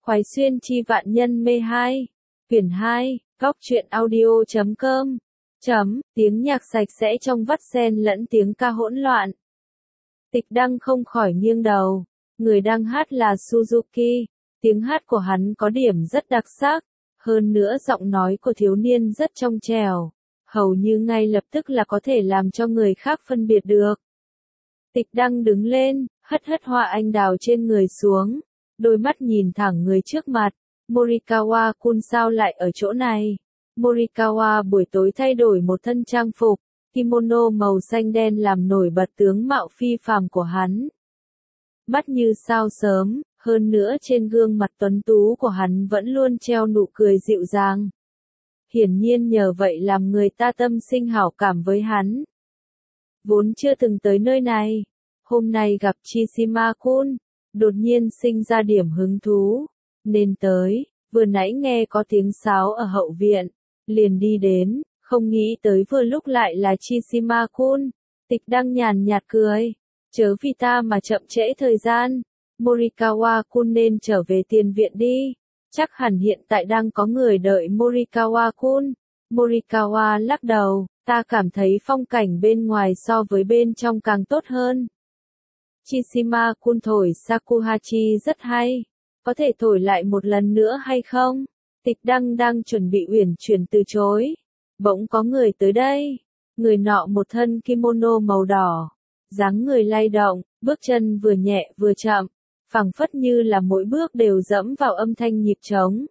Khoái xuyên chi vạn nhân mê 2. Quyển 2, góc truyện audio.com. Tiếng nhạc sạch sẽ trong vắt xen lẫn tiếng ca hỗn loạn. Tịch Đăng không khỏi nghiêng đầu. Người đang hát là Suzuki. Tiếng hát của hắn có điểm rất đặc sắc. Hơn nữa giọng nói của thiếu niên rất trong trẻo. Hầu như ngay lập tức là có thể làm cho người khác phân biệt được. Tịch Đăng đứng lên, hất hoa anh đào trên người xuống. Đôi mắt nhìn thẳng người trước mặt. Morikawa-kun sao lại ở chỗ này? Morikawa buổi tối thay đổi một thân trang phục, kimono màu xanh đen làm nổi bật tướng mạo phi phàm của hắn. Mắt như sao sớm, hơn nữa trên gương mặt tuấn tú của hắn vẫn luôn treo nụ cười dịu dàng. Hiển nhiên nhờ vậy làm người ta tâm sinh hảo cảm với hắn. Vốn chưa từng tới nơi này, hôm nay gặp Chishima-kun, đột nhiên sinh ra điểm hứng thú, nên tới, vừa nãy nghe có tiếng sáo ở hậu viện, liền đi đến, không nghĩ tới vừa lúc lại là Chishima-kun. Tịch Đăng nhàn nhạt cười, chớ vì ta mà chậm trễ thời gian, Morikawa-kun nên trở về tiền viện đi, chắc hẳn hiện tại đang có người đợi Morikawa-kun. Morikawa lắc đầu, ta cảm thấy phong cảnh bên ngoài so với bên trong càng tốt hơn. Chishima-kun thổi Shakuhachi rất hay, có thể thổi lại một lần nữa hay không? Tịch Đăng đang chuẩn bị uyển chuyển từ chối. Bỗng có người tới đây. Người nọ một thân kimono màu đỏ. Dáng người lay động, bước chân vừa nhẹ vừa chậm. Phảng phất như là mỗi bước đều dẫm vào âm thanh nhịp trống.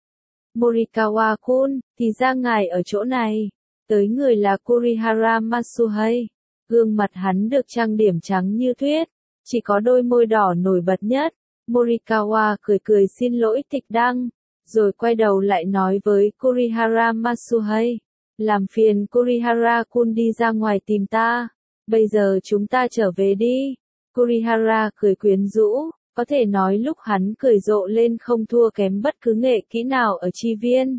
Morikawa-kun, thì ra ngài ở chỗ này. Tới người là Kurihara Matsuhei. Gương mặt hắn được trang điểm trắng như tuyết. Chỉ có đôi môi đỏ nổi bật nhất. Morikawa cười xin lỗi Tịch Đăng, rồi quay đầu lại nói với Kurihara Matsuhei, làm phiền Kurihara-kun đi ra ngoài tìm ta, bây giờ chúng ta trở về đi. Kurihara cười quyến rũ, có thể nói lúc hắn cười rộ lên không thua kém bất cứ nghệ kỹ nào ở chi viên.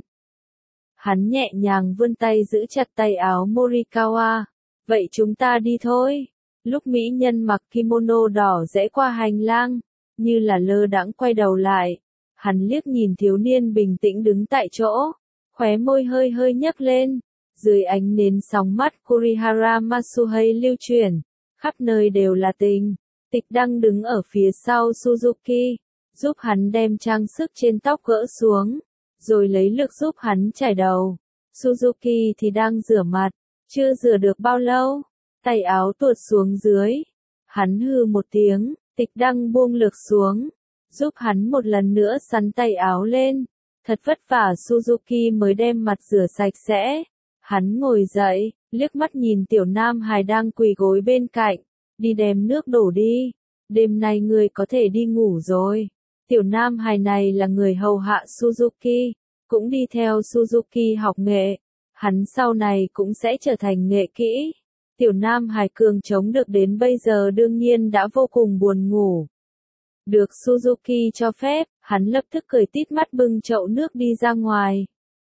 Hắn nhẹ nhàng vươn tay giữ chặt tay áo Morikawa, vậy chúng ta đi thôi. Lúc mỹ nhân mặc kimono đỏ rẽ qua hành lang, như là lơ đãng quay đầu lại, hắn liếc nhìn thiếu niên bình tĩnh đứng tại chỗ, khóe môi hơi nhấc lên, dưới ánh nến sóng mắt Kurihara Matsuhei lưu chuyển, khắp nơi đều là tình. Tịch Đăng đứng ở phía sau Suzuki, giúp hắn đem trang sức trên tóc gỡ xuống, rồi lấy lực giúp hắn chải đầu. Suzuki thì đang rửa mặt, chưa rửa được bao lâu, tay áo tuột xuống dưới, hắn hừ một tiếng. Tịch Đăng buông lược xuống, giúp hắn một lần nữa sắn tay áo lên. Thật vất vả Suzuki mới đem mặt rửa sạch sẽ. Hắn ngồi dậy, liếc mắt nhìn tiểu nam hài đang quỳ gối bên cạnh. Đi đem nước đổ đi. Đêm nay ngươi có thể đi ngủ rồi. Tiểu nam hài này là người hầu hạ Suzuki, cũng đi theo Suzuki học nghệ. Hắn sau này cũng sẽ trở thành nghệ kỹ. Tiểu nam hài cường chống được đến bây giờ đương nhiên đã vô cùng buồn ngủ. Được Suzuki cho phép, hắn lập tức cười tít mắt bưng chậu nước đi ra ngoài.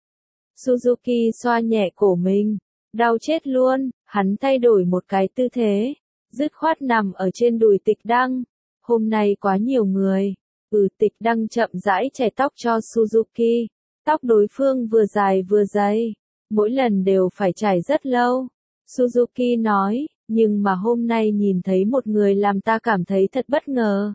Suzuki xoa nhẹ cổ mình, đau chết luôn, hắn thay đổi một cái tư thế, dứt khoát nằm ở trên đùi Tịch Đăng. Hôm nay quá nhiều người. Tịch Đăng chậm rãi chải tóc cho Suzuki. Tóc đối phương vừa dài vừa dày, mỗi lần đều phải chải rất lâu. Suzuki nói, nhưng mà hôm nay nhìn thấy một người làm ta cảm thấy thật bất ngờ.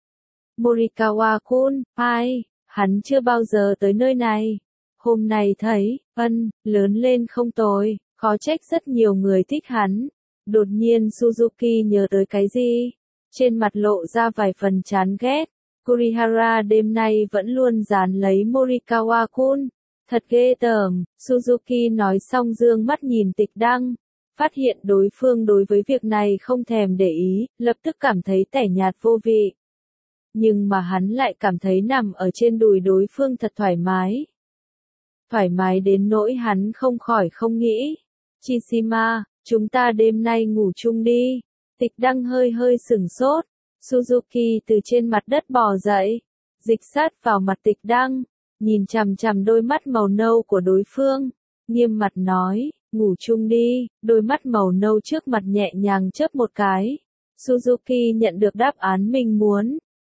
Morikawa-kun, ai, hắn chưa bao giờ tới nơi này. Hôm nay thấy, lớn lên không tồi, khó trách rất nhiều người thích hắn. Đột nhiên Suzuki nhớ tới cái gì? Trên mặt lộ ra vài phần chán ghét. Kurihara đêm nay vẫn luôn dán lấy Morikawa-kun. Thật ghê tởm, Suzuki nói xong dương mắt nhìn Tịch Đăng. Phát hiện đối phương đối với việc này không thèm để ý, lập tức cảm thấy tẻ nhạt vô vị. Nhưng mà hắn lại cảm thấy nằm ở trên đùi đối phương thật thoải mái. Thoải mái đến nỗi hắn không khỏi không nghĩ. Chishima, chúng ta đêm nay ngủ chung đi. Tịch Đăng hơi sửng sốt. Suzuki từ trên mặt đất bò dậy, dịch sát vào mặt Tịch Đăng, nhìn chằm đôi mắt màu nâu của đối phương, nghiêm mặt nói. Ngủ chung đi, đôi mắt màu nâu trước mặt nhẹ nhàng chớp một cái. Suzuki nhận được đáp án mình muốn.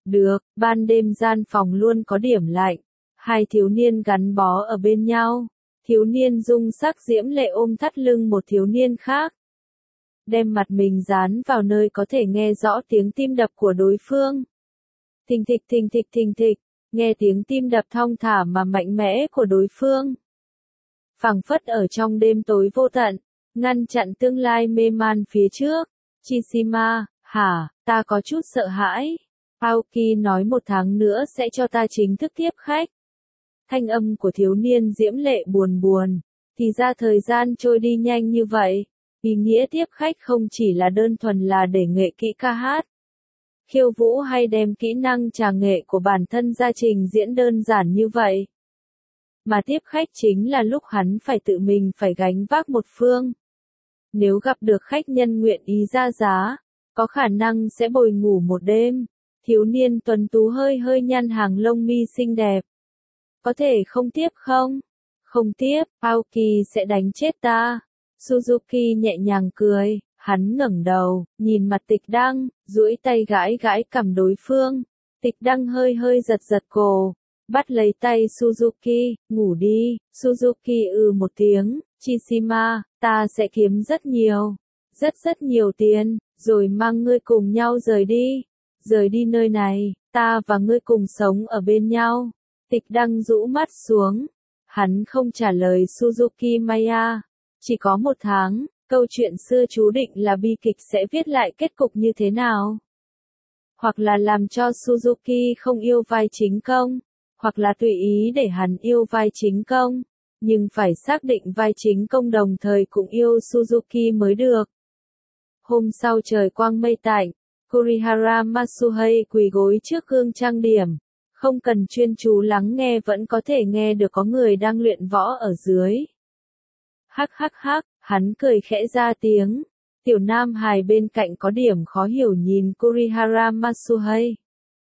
Được, ban đêm gian phòng luôn có điểm lạnh. Hai thiếu niên gắn bó ở bên nhau. Thiếu niên dung sắc diễm lệ ôm thắt lưng một thiếu niên khác. Đem mặt mình dán vào nơi có thể nghe rõ tiếng tim đập của đối phương. Thình thịch thình thịch thình thịch, nghe tiếng tim đập thong thả mà mạnh mẽ của đối phương. Phảng phất ở trong đêm tối vô tận, ngăn chặn tương lai mê man phía trước. Chishima, hả, ta có chút sợ hãi. Aoki nói 1 tháng nữa sẽ cho ta chính thức tiếp khách. Thanh âm của thiếu niên diễm lệ buồn buồn. Thì ra thời gian trôi đi nhanh như vậy. Ý nghĩa tiếp khách không chỉ là đơn thuần là để nghệ kỹ ca hát, khiêu vũ hay đem kỹ năng trà nghệ của bản thân ra trình diễn đơn giản như vậy. Mà tiếp khách chính là lúc hắn phải tự mình phải gánh vác một phương. Nếu gặp được khách nhân nguyện ý ra giá, có khả năng sẽ bồi ngủ một đêm. Thiếu niên tuấn tú hơi hơi nhăn hàng lông mi xinh đẹp. Có thể không tiếp không? Không tiếp, Aoki sẽ đánh chết ta. Suzuki nhẹ nhàng cười, hắn ngẩng đầu, nhìn mặt Tịch Đăng, duỗi tay gãi gãi cằm đối phương. Tịch Đăng hơi hơi giật giật cổ, bắt lấy tay Suzuki, ngủ đi. Suzuki một tiếng, Chishima, ta sẽ kiếm rất nhiều tiền, rồi mang ngươi cùng nhau rời đi. Rời đi nơi này, ta và ngươi cùng sống ở bên nhau. Tịch Đăng rũ mắt xuống. Hắn không trả lời Suzuki Maya. Chỉ có 1 tháng, câu chuyện xưa chú định là bi kịch sẽ viết lại kết cục như thế nào? Hoặc là làm cho Suzuki không yêu vai chính công, hoặc là tùy ý để hắn yêu vai chính công, nhưng phải xác định vai chính công đồng thời cũng yêu Suzuki mới được. Hôm sau trời quang mây tạnh, Kurihara Matsuhei quỳ gối trước gương trang điểm, không cần chuyên chú lắng nghe vẫn có thể nghe được có người đang luyện võ ở dưới. Hắc hắc hắc, hắn cười khẽ ra tiếng. Tiểu nam hài bên cạnh có điểm khó hiểu nhìn Kurihara Matsuhei.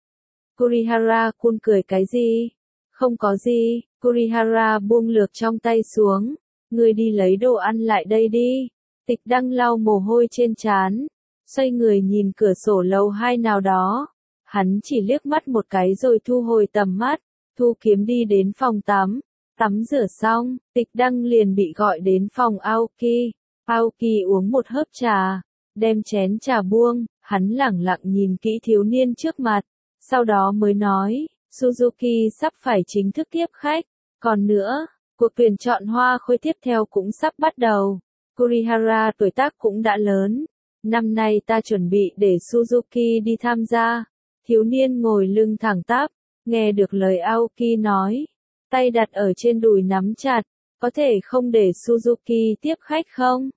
Kurihara-kun cười cái gì? Không có gì, Kurihara buông lược trong tay xuống. Ngươi đi lấy đồ ăn lại đây đi. Tịch Đăng lau mồ hôi trên trán, xoay người nhìn cửa sổ lầu 2 nào đó. Hắn chỉ liếc mắt một cái rồi thu hồi tầm mắt, thu kiếm đi đến phòng tắm. Tắm rửa xong, Tịch Đăng liền bị gọi đến phòng Aoki. Aoki uống một hớp trà, đem chén trà buông, hắn lẳng lặng nhìn kỹ thiếu niên trước mặt, sau đó mới nói, Suzuki sắp phải chính thức tiếp khách, còn nữa, cuộc tuyển chọn hoa khôi tiếp theo cũng sắp bắt đầu. Kurihara tuổi tác cũng đã lớn, năm nay ta chuẩn bị để Suzuki đi tham gia. Thiếu niên ngồi lưng thẳng tắp, nghe được lời Aoki nói, tay đặt ở trên đùi nắm chặt, có thể không để Suzuki tiếp khách không?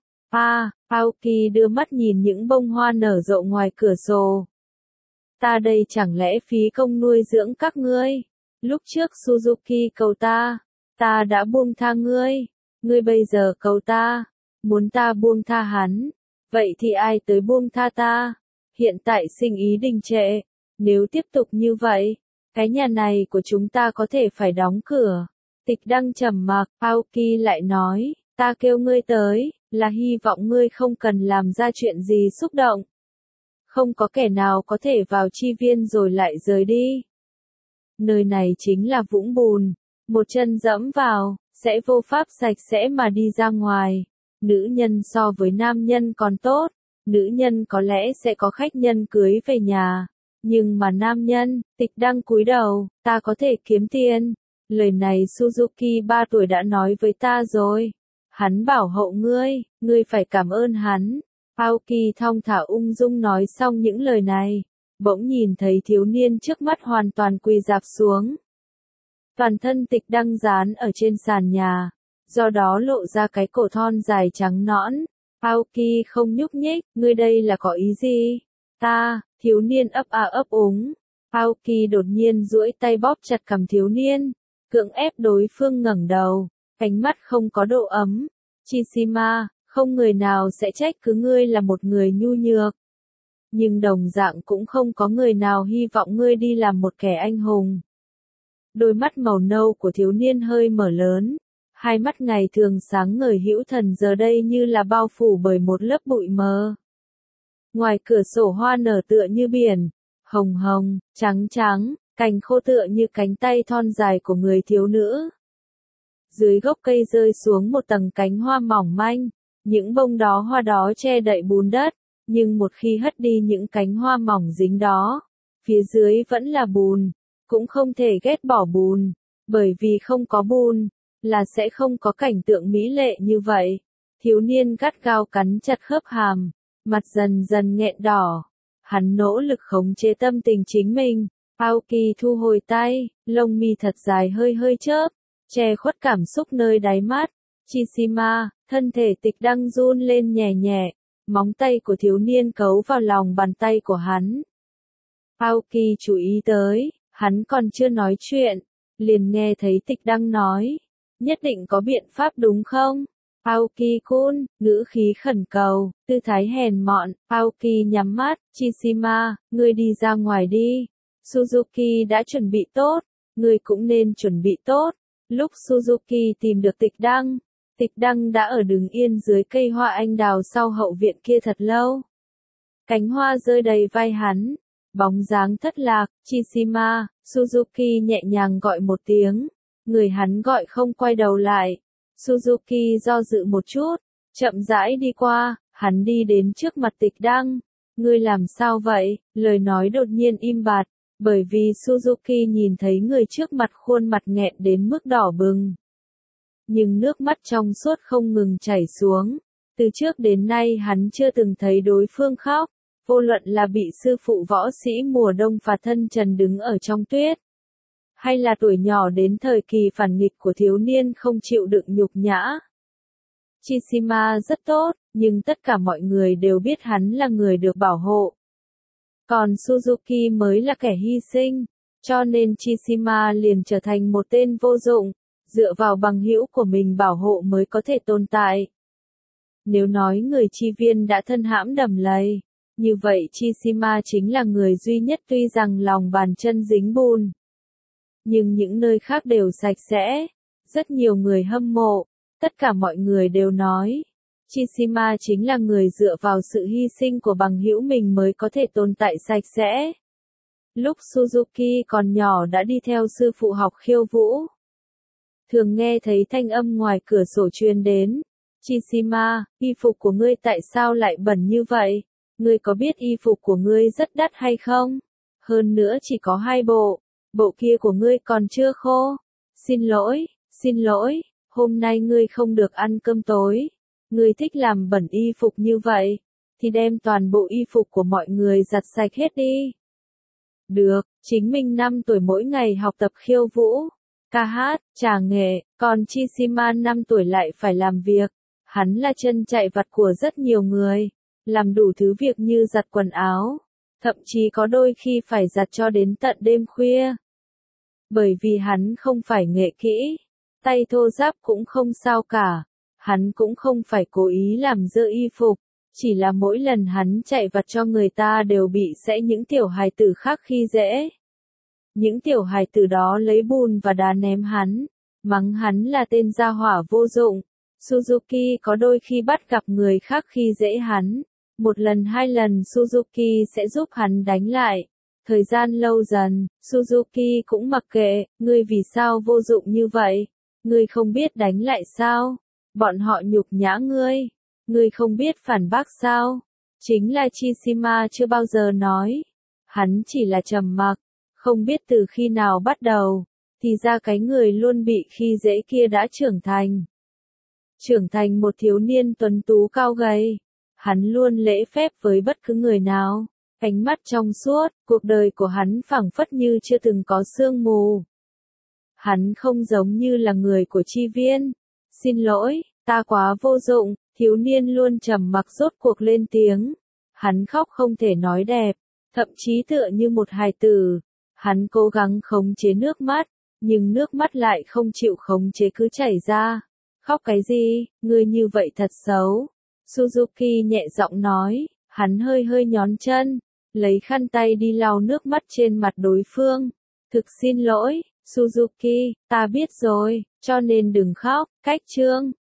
Aoki đưa mắt nhìn những bông hoa nở rộ ngoài cửa sổ. Ta đây chẳng lẽ phí công nuôi dưỡng các ngươi? Lúc trước Suzuki cầu ta đã buông tha ngươi. Ngươi bây giờ cầu ta, muốn ta buông tha hắn. Vậy thì ai tới buông tha ta? Hiện tại sinh ý đình trệ. Nếu tiếp tục như vậy, cái nhà này của chúng ta có thể phải đóng cửa. Tịch Đăng trầm mặc, Aoki lại nói, ta kêu ngươi tới, là hy vọng ngươi không cần làm ra chuyện gì xúc động. Không có kẻ nào có thể vào chi viên rồi lại rời đi. Nơi này chính là vũng bùn, một chân dẫm vào, sẽ vô pháp sạch sẽ mà đi ra ngoài. Nữ nhân so với nam nhân còn tốt, nữ nhân có lẽ sẽ có khách nhân cưới về nhà. Nhưng mà nam nhân, Tịch Đăng cúi đầu, ta có thể kiếm tiền. Lời này Suzuki 3 tuổi đã nói với ta rồi. Hắn bảo hộ ngươi phải cảm ơn hắn. Aoki thong thả ung dung nói xong những lời này, bỗng nhìn thấy thiếu niên trước mắt hoàn toàn quỳ rạp xuống. Toàn thân Tịch Đăng dán ở trên sàn nhà, do đó lộ ra cái cổ thon dài trắng nõn. Aoki không nhúc nhích, ngươi đây là có ý gì? Thiếu niên ấp úng. Aoki đột nhiên duỗi tay bóp chặt cằm thiếu niên, cưỡng ép đối phương ngẩng đầu, ánh mắt không có độ ấm. Chishima, không người nào sẽ trách cứ ngươi là một người nhu nhược. Nhưng đồng dạng cũng không có người nào hy vọng ngươi đi làm một kẻ anh hùng. Đôi mắt màu nâu của thiếu niên hơi mở lớn, hai mắt ngày thường sáng ngời hữu thần giờ đây như là bao phủ bởi một lớp bụi mờ. Ngoài cửa sổ hoa nở tựa như biển, hồng hồng, trắng trắng, cành khô tựa như cánh tay thon dài của người thiếu nữ. Dưới gốc cây rơi xuống một tầng cánh hoa mỏng manh, những bông đó hoa đó che đậy bùn đất, nhưng một khi hất đi những cánh hoa mỏng dính đó, phía dưới vẫn là bùn, cũng không thể ghét bỏ bùn, bởi vì không có bùn, là sẽ không có cảnh tượng mỹ lệ như vậy. Thiếu niên gắt gao cắn chặt khớp hàm, mặt dần dần nghẹn đỏ. Hắn nỗ lực khống chế tâm tình chính mình. Aoki thu hồi tay, lông mi thật dài hơi hơi chớp, che khuất cảm xúc nơi đáy mắt. Chishima, thân thể Tịch Đăng run lên nhẹ nhẹ, móng tay của thiếu niên cấu vào lòng bàn tay của hắn. Aoki chú ý tới, hắn còn chưa nói chuyện, liền nghe thấy Tịch Đăng nói, nhất định có biện pháp đúng không? Aoki-kun, ngữ khí khẩn cầu, tư thái hèn mọn. Aoki nhắm mắt, Chishima, ngươi đi ra ngoài đi. Suzuki đã chuẩn bị tốt, ngươi cũng nên chuẩn bị tốt. Lúc Suzuki tìm được Tịch Đăng đã ở đứng yên dưới cây hoa anh đào sau hậu viện kia thật lâu. Cánh hoa rơi đầy vai hắn, bóng dáng thất lạc. Chishima, Suzuki nhẹ nhàng gọi một tiếng, người hắn gọi không quay đầu lại. Suzuki do dự một chút, chậm rãi đi qua, hắn đi đến trước mặt Tịch Đăng. Ngươi làm sao vậy? Lời nói đột nhiên im bặt, bởi vì Suzuki nhìn thấy người trước mặt khuôn mặt nghẹn đến mức đỏ bừng. Nhưng nước mắt trong suốt không ngừng chảy xuống. Từ trước đến nay hắn chưa từng thấy đối phương khóc, vô luận là bị sư phụ võ sĩ mùa đông phạt thân trần đứng ở trong tuyết, hay là tuổi nhỏ đến thời kỳ phản nghịch của thiếu niên không chịu đựng nhục nhã. Chishima rất tốt, nhưng tất cả mọi người đều biết hắn là người được bảo hộ. Còn Suzuki mới là kẻ hy sinh, cho nên Chishima liền trở thành một tên vô dụng, dựa vào bằng hữu của mình bảo hộ mới có thể tồn tại. Nếu nói người chi viên đã thân hãm đầm lầy, như vậy Chishima chính là người duy nhất tuy rằng lòng bàn chân dính bùn, nhưng những nơi khác đều sạch sẽ. Rất nhiều người hâm mộ, tất cả mọi người đều nói, Chishima chính là người dựa vào sự hy sinh của bằng hữu mình mới có thể tồn tại sạch sẽ. Lúc Suzuki còn nhỏ đã đi theo sư phụ học khiêu vũ. Thường nghe thấy thanh âm ngoài cửa sổ truyền đến. Chishima, y phục của ngươi tại sao lại bẩn như vậy? Ngươi có biết y phục của ngươi rất đắt hay không? Hơn nữa chỉ có 2 bộ. Bộ kia của ngươi còn chưa khô. Xin lỗi, hôm nay ngươi không được ăn cơm tối. Ngươi thích làm bẩn y phục như vậy, thì đem toàn bộ y phục của mọi người giặt sạch hết đi. Được, chính mình 5 tuổi mỗi ngày học tập khiêu vũ, ca hát, trà nghệ, còn Chishima 5 tuổi lại phải làm việc. Hắn là chân chạy vặt của rất nhiều người, làm đủ thứ việc như giặt quần áo, thậm chí có đôi khi phải giặt cho đến tận đêm khuya. Bởi vì hắn không phải nghệ kỹ, tay thô ráp cũng không sao cả, hắn cũng không phải cố ý làm dơ y phục, chỉ là mỗi lần hắn chạy vặt cho người ta đều bị sẽ những tiểu hài tử khác khi dễ. Những tiểu hài tử đó lấy bùn và đá ném hắn, mắng hắn là tên gia hỏa vô dụng. Suzuki có đôi khi bắt gặp người khác khi dễ hắn, 1 lần 2 lần Suzuki sẽ giúp hắn đánh lại. Thời gian lâu dần, Suzuki cũng mặc kệ, ngươi vì sao vô dụng như vậy? Ngươi không biết đánh lại sao? Bọn họ nhục nhã ngươi không biết phản bác sao? Chính là Chishima chưa bao giờ nói. Hắn chỉ là trầm mặc, không biết từ khi nào bắt đầu, thì ra cái người luôn bị khi dễ kia đã trưởng thành. Trưởng thành một thiếu niên tuấn tú cao gầy. Hắn luôn lễ phép với bất cứ người nào. Ánh mắt trong suốt, cuộc đời của hắn phảng phất như chưa từng có sương mù. Hắn không giống như là người của chi viên. Xin lỗi, ta quá vô dụng. Thiếu niên luôn trầm mặc rốt cuộc lên tiếng. Hắn khóc không thể nói đẹp, thậm chí tựa như một hài tử. Hắn cố gắng khống chế nước mắt, nhưng nước mắt lại không chịu khống chế cứ chảy ra. Khóc cái gì, ngươi như vậy thật xấu. Suzuki nhẹ giọng nói, hắn hơi hơi nhón chân, lấy khăn tay đi lau nước mắt trên mặt đối phương. Thực xin lỗi, Suzuki, ta biết rồi, cho nên đừng khóc. Cách chương